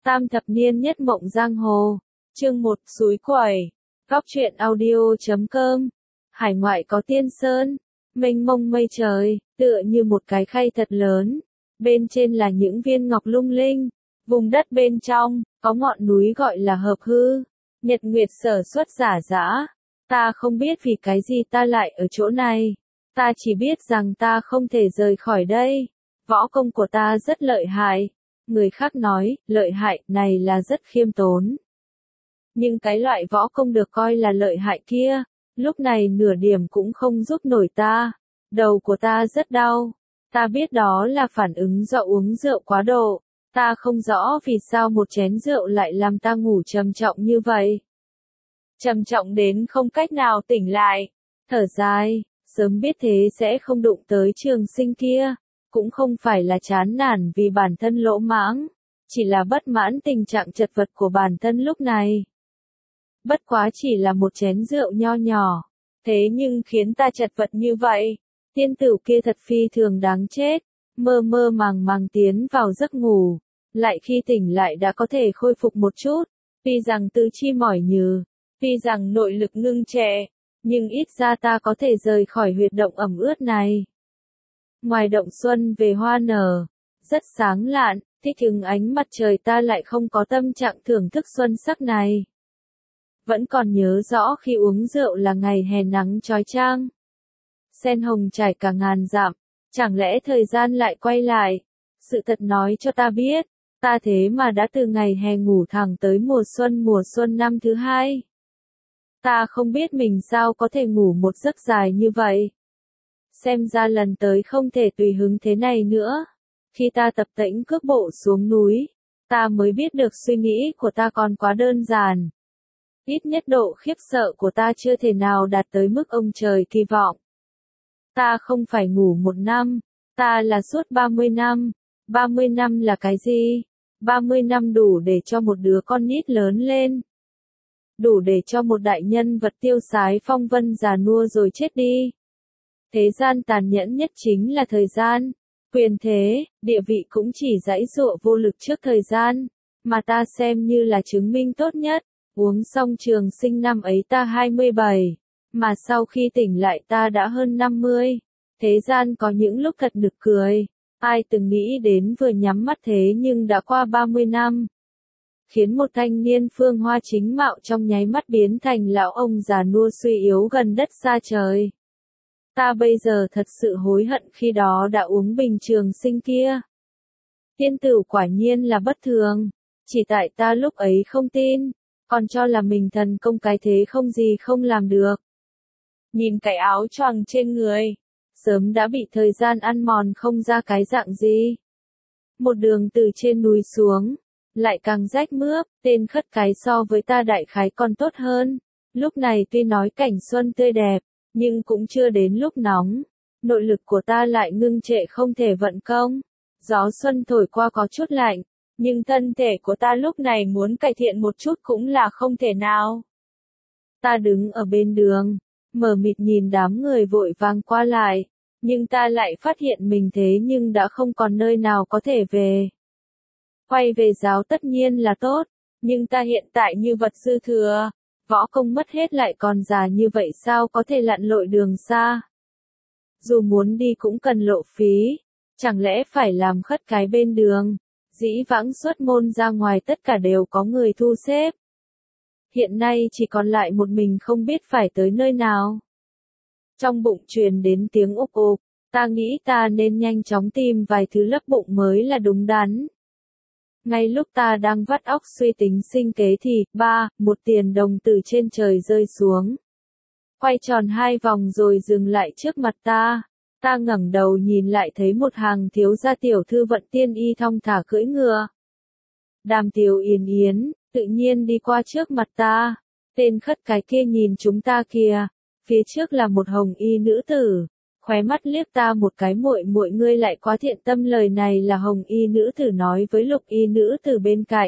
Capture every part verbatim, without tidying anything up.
Tam thập niên nhất mộng giang hồ. Chương một, suối quẩy. Góc truyện audio chấm com. Hải ngoại có tiên sơn, mênh mông mây trời, tựa như một cái khay thật lớn. Bên trên là những viên ngọc lung linh. Vùng đất bên trong, có ngọn núi gọi là Hợp Hư. Nhật nguyệt sở xuất giả dã. Ta không biết vì cái gì ta lại ở chỗ này. Ta chỉ biết rằng ta không thể rời khỏi đây. Võ công của ta rất lợi hại. Người khác nói, lợi hại này là rất khiêm tốn. Nhưng cái loại võ công được coi là lợi hại kia, lúc này nửa điểm cũng không giúp nổi ta. Đầu của ta rất đau. Ta biết đó là phản ứng do uống rượu quá độ. Ta không rõ vì sao một chén rượu lại làm ta ngủ trầm trọng như vậy. Trầm trọng đến không cách nào tỉnh lại. Thở dài, sớm biết thế sẽ không đụng tới Trường Sinh kia. Cũng không phải là chán nản vì bản thân lỗ mãng, chỉ là bất mãn tình trạng chật vật của bản thân lúc này. Bất quá chỉ là một chén rượu nho nhỏ, thế nhưng khiến ta chật vật như vậy. Tiên tử kia thật phi thường đáng chết, mơ mơ màng màng tiến vào giấc ngủ, lại khi tỉnh lại đã có thể khôi phục một chút, tuy rằng tứ chi mỏi nhừ, tuy rằng nội lực ngưng trệ, nhưng ít ra ta có thể rời khỏi huyệt động ẩm ướt này. Ngoài động xuân về hoa nở, rất sáng lạn, thích ứng ánh mặt trời ta lại không có tâm trạng thưởng thức xuân sắc này. Vẫn còn nhớ rõ khi uống rượu là ngày hè nắng chói chang. Sen hồng trải cả ngàn dặm, chẳng lẽ thời gian lại quay lại? Sự thật nói cho ta biết, ta thế mà đã từ ngày hè ngủ thẳng tới mùa xuân mùa xuân năm thứ hai. Ta không biết mình sao có thể ngủ một giấc dài như vậy. Xem ra lần tới không thể tùy hứng thế này nữa. Khi ta tập tễnh cước bộ xuống núi, ta mới biết được suy nghĩ của ta còn quá đơn giản. Ít nhất độ khiếp sợ của ta chưa thể nào đạt tới mức ông trời kỳ vọng. Ta không phải ngủ một năm, ta là suốt ba mươi năm. ba mươi năm là cái gì? ba mươi năm đủ để cho một đứa con nít lớn lên. Đủ để cho một đại nhân vật tiêu sái phong vân già nua rồi chết đi. Thế gian tàn nhẫn nhất chính là thời gian. Quyền thế, địa vị cũng chỉ giãy giụa vô lực trước thời gian, mà ta xem như là chứng minh tốt nhất. Uống xong Trường Sinh năm ấy ta hai mươi bảy, mà sau khi tỉnh lại ta đã hơn năm mươi. Thế gian có những lúc thật nực cười. Ai từng nghĩ đến vừa nhắm mắt thế nhưng đã qua ba mươi năm. Khiến một thanh niên phương hoa chính mạo trong nháy mắt biến thành lão ông già nua suy yếu gần đất xa trời. Ta bây giờ thật sự hối hận khi đó đã uống bình Trường Sinh kia. Tiên tử quả nhiên là bất thường. Chỉ tại ta lúc ấy không tin, còn cho là mình thần công cái thế không gì không làm được. Nhìn cái áo choàng trên người, sớm đã bị thời gian ăn mòn không ra cái dạng gì. Một đường từ trên núi xuống, lại càng rách mướp, tên khất cái so với ta đại khái còn tốt hơn. Lúc này tuy nói cảnh xuân tươi đẹp, nhưng cũng chưa đến lúc nóng. Nội lực của ta lại ngưng trệ không thể vận công. Gió xuân thổi qua có chút lạnh, nhưng thân thể của ta lúc này muốn cải thiện một chút cũng là không thể nào. Ta đứng ở bên đường, mờ mịt nhìn đám người vội vàng qua lại, nhưng ta lại phát hiện mình thế nhưng đã không còn nơi nào có thể về. Quay về giáo tất nhiên là tốt, nhưng ta hiện tại như vật dư thừa, võ công mất hết lại còn già như vậy sao có thể lặn lội đường xa. Dù muốn đi cũng cần lộ phí, chẳng lẽ phải làm khất cái bên đường. Dĩ vãng xuất môn ra ngoài tất cả đều có người thu xếp. Hiện nay chỉ còn lại một mình không biết phải tới nơi nào. Trong bụng truyền đến tiếng ục ục, ta nghĩ ta nên nhanh chóng tìm vài thứ lấp bụng mới là đúng đắn. Ngay lúc ta đang vắt óc suy tính sinh kế thì, ba, một tiền đồng từ trên trời rơi xuống. Quay tròn hai vòng rồi dừng lại trước mặt ta. Ta ngẩng đầu nhìn lại thấy một hàng thiếu gia tiểu thư vận tiên y thong thả cưỡi ngựa. Đàm Tiểu Yến Yến, tự nhiên đi qua trước mặt ta. Tên khất cái kia nhìn chúng ta kìa, phía trước là một hồng y nữ tử, khóe mắt liếc ta một cái muội muội ngươi lại quá thiện tâm, lời này là hồng y nữ tử nói với lục y nữ tử bên cạnh.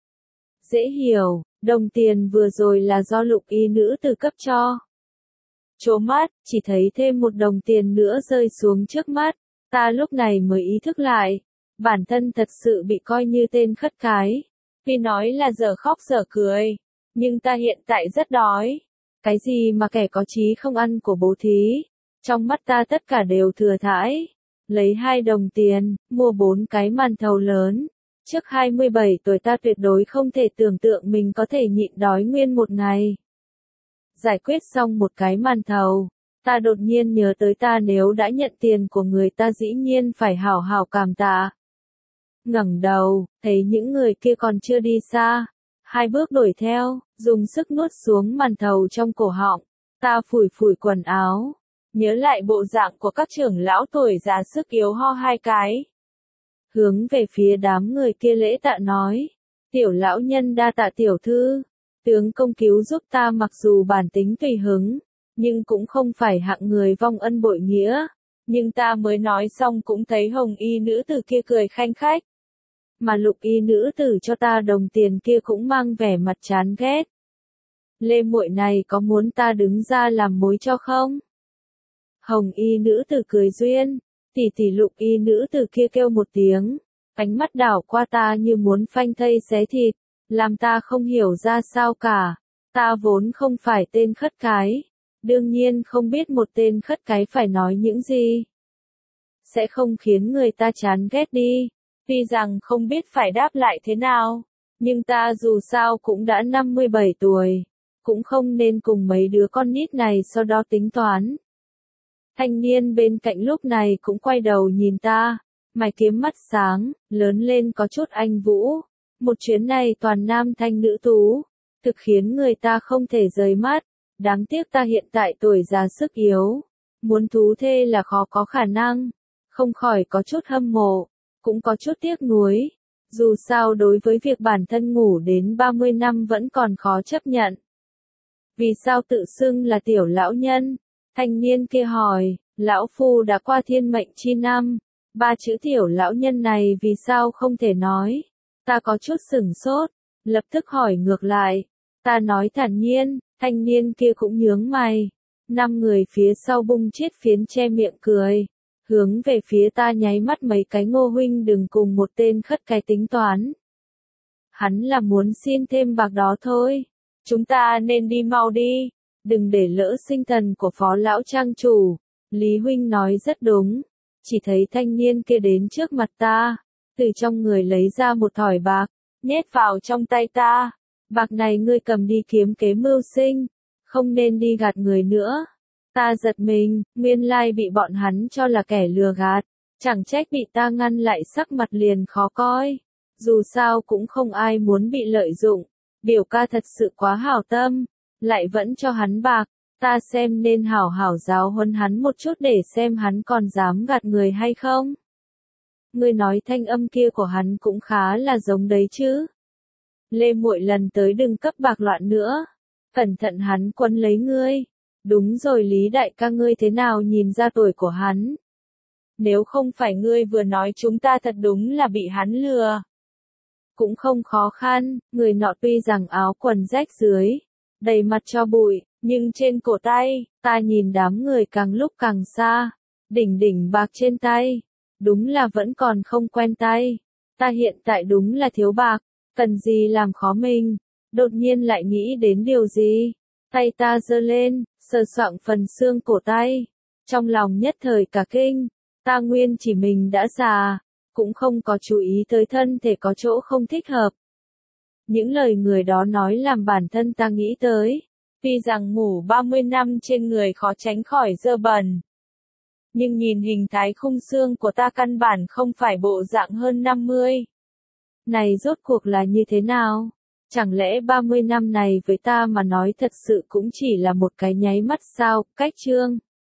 Dễ hiểu, đồng tiền vừa rồi là do lục y nữ tử cấp cho. Trố mắt, chỉ thấy thêm một đồng tiền nữa rơi xuống trước mắt, ta lúc này mới ý thức lại, bản thân thật sự bị coi như tên khất cái. Tuy nói là giờ khóc giờ cười, nhưng ta hiện tại rất đói. Cái gì mà kẻ có chí không ăn của bố thí, trong mắt ta tất cả đều thừa thãi. Lấy hai đồng tiền, mua bốn cái màn thầu lớn. Trước hai mươi bảy tuổi ta tuyệt đối không thể tưởng tượng mình có thể nhịn đói nguyên một ngày. Giải quyết xong một cái màn thầu, ta đột nhiên nhớ tới ta nếu đã nhận tiền của người ta dĩ nhiên phải hảo hảo cảm tạ. Ngẩng đầu, thấy những người kia còn chưa đi xa. Hai bước đuổi theo, dùng sức nuốt xuống màn thầu trong cổ họng. Ta phủi phủi quần áo, nhớ lại bộ dạng của các trưởng lão tuổi già sức yếu ho hai cái. Hướng về phía đám người kia lễ tạ nói, tiểu lão nhân đa tạ tiểu thư, tướng công cứu giúp ta mặc dù bản tính tùy hứng, nhưng cũng không phải hạng người vong ân bội nghĩa. Nhưng ta mới nói xong cũng thấy hồng y nữ tử kia cười khanh khách. Mà lục y nữ tử cho ta đồng tiền kia cũng mang vẻ mặt chán ghét. Lê muội này có muốn ta đứng ra làm mối cho không? Hồng y nữ tử cười duyên, tỷ tỷ lục y nữ tử kia kêu một tiếng, ánh mắt đảo qua ta như muốn phanh thây xé thịt, làm ta không hiểu ra sao cả. Ta vốn không phải tên khất cái, đương nhiên không biết một tên khất cái phải nói những gì. Sẽ không khiến người ta chán ghét đi. Tuy rằng không biết phải đáp lại thế nào, nhưng ta dù sao cũng đã năm mươi bảy tuổi, cũng không nên cùng mấy đứa con nít này sau đó tính toán. Thanh niên bên cạnh lúc này cũng quay đầu nhìn ta, mày kiếm mắt sáng, lớn lên có chút anh vũ. Một chuyến này toàn nam thanh nữ tú, thực khiến người ta không thể rời mắt. Đáng tiếc ta hiện tại tuổi già sức yếu, muốn thú thê là khó có khả năng, không khỏi có chút hâm mộ. Cũng có chút tiếc nuối, dù sao đối với việc bản thân ngủ đến ba mươi năm vẫn còn khó chấp nhận. Vì sao tự xưng là tiểu lão nhân? Thanh niên kia hỏi, lão phu đã qua thiên mệnh chi năm, ba chữ tiểu lão nhân này vì sao không thể nói? Ta có chút sửng sốt, lập tức hỏi ngược lại, ta nói thản nhiên, thanh niên kia cũng nhướng mày. Năm người phía sau bung chiết phiến che miệng cười. Hướng về phía ta nháy mắt mấy cái, Ngô huynh đừng cùng một tên khất cái tính toán. Hắn là muốn xin thêm bạc đó thôi. Chúng ta nên đi mau đi, đừng để lỡ sinh thần của phó lão trang chủ. Lý huynh nói rất đúng. Chỉ thấy thanh niên kia đến trước mặt ta, từ trong người lấy ra một thỏi bạc, nhét vào trong tay ta. Bạc này ngươi cầm đi kiếm kế mưu sinh, không nên đi gạt người nữa. Ta giật mình, nguyên lai bị bọn hắn cho là kẻ lừa gạt, chẳng trách bị ta ngăn lại sắc mặt liền khó coi. Dù sao cũng không ai muốn bị lợi dụng, biểu ca thật sự quá hảo tâm, lại vẫn cho hắn bạc, ta xem nên hảo hảo giáo huấn hắn một chút để xem hắn còn dám gạt người hay không. Ngươi nói thanh âm kia của hắn cũng khá là giống đấy chứ. Lê muội lần tới đừng cấp bạc loạn nữa, cẩn thận hắn quấn lấy ngươi. Đúng rồi Lý đại ca, ngươi thế nào nhìn ra tuổi của hắn? Nếu không phải ngươi vừa nói chúng ta thật đúng là bị hắn lừa. Cũng không khó khăn, người nọ tuy rằng áo quần rách dưới, đầy mặt cho bụi, nhưng trên cổ tay, ta nhìn đám người càng lúc càng xa, đỉnh đỉnh bạc trên tay, đúng là vẫn còn không quen tay. Ta hiện tại đúng là thiếu bạc, cần gì làm khó mình, đột nhiên lại nghĩ đến điều gì. Tay ta giơ lên, sờ soạng phần xương cổ tay. Trong lòng nhất thời cả kinh, ta nguyên chỉ mình đã già, cũng không có chú ý tới thân thể có chỗ không thích hợp. Những lời người đó nói làm bản thân ta nghĩ tới. Tuy rằng ngủ ba mươi năm trên người khó tránh khỏi dơ bẩn. Nhưng nhìn hình thái khung xương của ta căn bản không phải bộ dạng hơn năm mươi. Này rốt cuộc là như thế nào? Chẳng lẽ ba mươi năm này với ta mà nói thật sự cũng chỉ là một cái nháy mắt sao? Cách chương